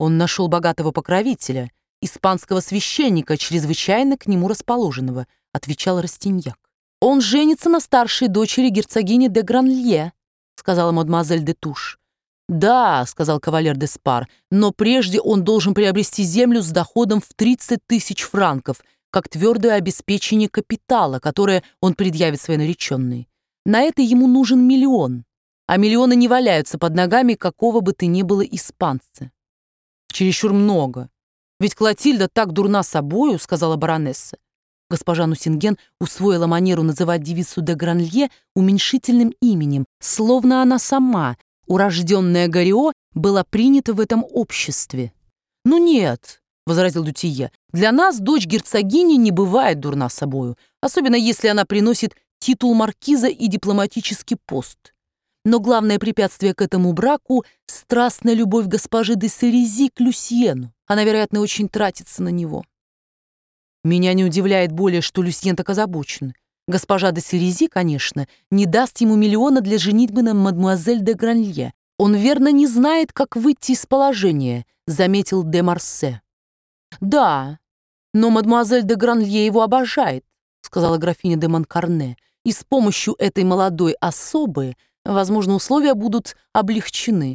Он нашел богатого покровителя, испанского священника, чрезвычайно к нему расположенного, отвечал Растиньяк. Он женится на старшей дочери герцогини де Гранлье, сказала мадемуазель де Туш. Да, сказал кавалер де Спар, но прежде он должен приобрести землю с доходом в 30 000 франков, как твердое обеспечение капитала, которое он предъявит своей нареченной. На это ему нужен 1 миллион, а миллионы не валяются под ногами какого бы то ни было испанца. Чересчур много. Ведь Клотильда так дурна собою, сказала баронесса. Госпожа Нусинген усвоила манеру называть девицу де Гранлье уменьшительным именем, словно она сама, урожденная Горио, была принята в этом обществе. «Ну нет», — возразил Дютие, — «для нас дочь герцогини не бывает дурна собою, особенно если она приносит титул маркиза и дипломатический пост. Но главное препятствие к этому браку — страстная любовь госпожи де Серези к Люсьену. Она, вероятно, очень тратится на него». Меня не удивляет более, что Люсьен так озабочен. Госпожа де Серези, конечно, не даст ему 1 миллиона для женитьбы на мадемуазель де Гранлье. Он, верно, не знает, как выйти из положения, заметил де Марсе. Да, но мадемуазель де Гранлье его обожает, сказала графиня де Монкарне, и с помощью этой молодой особы, возможно, условия будут облегчены.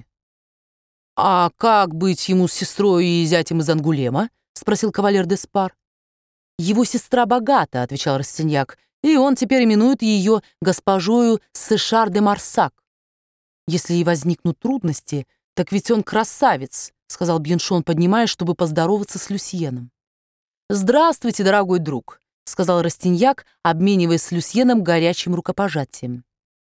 «А как быть ему с сестрой и зятем из Ангулема?» — спросил кавалер де Спар. «Его сестра богата», — отвечал Растиньяк, «и он теперь именует ее госпожою Сешар де Марсак». «Если и возникнут трудности, так ведь он красавец», — сказал Бьеншон, поднимаясь, чтобы поздороваться с Люсьеном. «Здравствуйте, дорогой друг», — сказал Растиньяк, обмениваясь с Люсьеном горячим рукопожатием.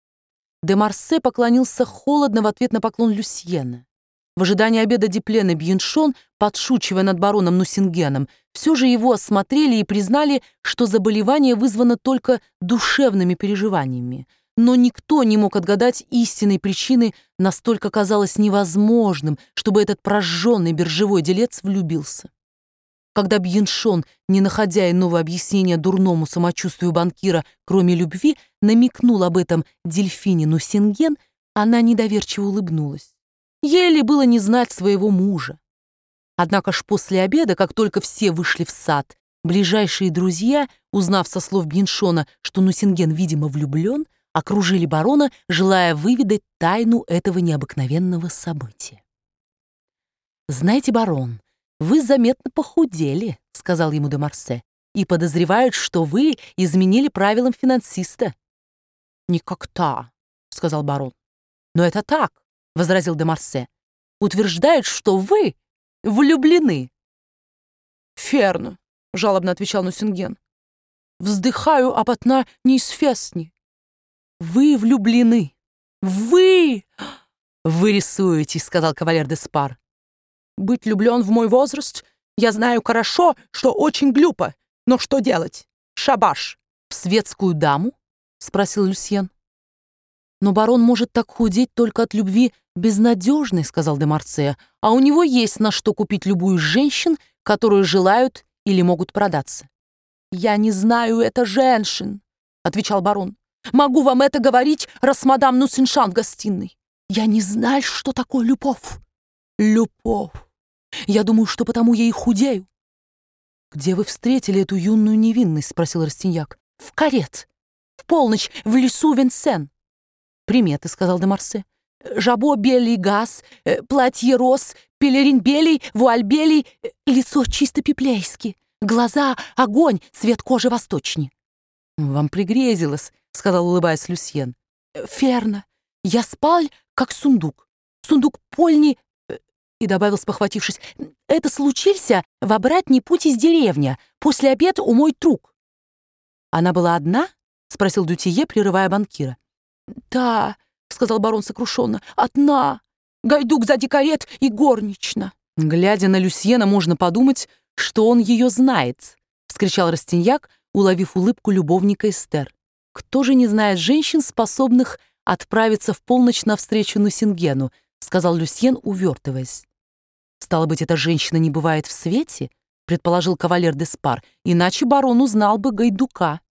Де Марсе поклонился холодно в ответ на поклон Люсьена. В ожидании обеда Дюплен и Бьеншон, подшучивая над бароном Нусингеном, все же его осмотрели и признали, что заболевание вызвано только душевными переживаниями. Но никто не мог отгадать истинной причины, настолько казалось невозможным, чтобы этот прожженный биржевой делец влюбился. Когда Бьеншон, не находя иного объяснения дурному самочувствию банкира, кроме любви, намекнул об этом Дельфине Нусинген, она недоверчиво улыбнулась. Ей ли было не знать своего мужа? Однако ж после обеда, как только все вышли в сад, ближайшие друзья, узнав со слов Бьеншона, что Нусинген, видимо, влюблен, окружили барона, желая выведать тайну этого необыкновенного события. «Знаете, барон, вы заметно похудели», — сказал ему де Марсе, «и подозревают, что вы изменили правилам финансиста». «Никогда», — сказал барон. «Но это так», — возразил де Марсе. «Утверждают, что вы влюблены». «Ферно», — жалобно отвечал Нусинген. «Вздыхаю об одна неизвестни». «Вы влюблены! Вы! Вы рисуетесь», — сказал кавалер де Спар. «Быть влюблен в мой возраст, я знаю хорошо, что очень глупо. Но что делать? Шабаш!» «В светскую даму?» — спросил Люсьен. «Но барон может так худеть только от любви безнадежной», — сказал де Марсе, «а у него есть на что купить любую из женщин, которые желают или могут продаться». «Я не знаю это женщин», — отвечал барон. «Могу вам это говорить, раз мадам Нусиншан в гостиной. Я не знаю, что такое любовь. Любовь. Я думаю, что потому я и худею». «Где вы встретили эту юную невинность?» — спросил Растиньяк. «В карет. В полночь в лесу Венсен». «Приметы», — сказал де Марсе. «Жабо белый газ, платье роз, пелерин белый, вуаль белый, лицо чисто пиплейски, глаза огонь, цвет кожи восточней». «Вам пригрезилось», — сказал, улыбаясь Люсьен. «Ферно. Я спал, как сундук. Сундук польни...» И добавил, спохватившись, «Это случился в обратный путь из деревни. После обеда у мой друг». «Она была одна?» — спросил Дютие, прерывая банкира. «Да», — сказал барон сокрушенно, — «одна. Гайдук сзади карет и горнична». «Глядя на Люсьена, можно подумать, что он ее знает», — вскричал Растиньяк, уловив улыбку любовника Эстер. «Кто же не знает женщин, способных отправиться в полночь навстречу Нусингену?» — сказал Люсьен, увертываясь. «Стало быть, эта женщина не бывает в свете?» — предположил кавалер де Спар, «иначе барон узнал бы Гайдука».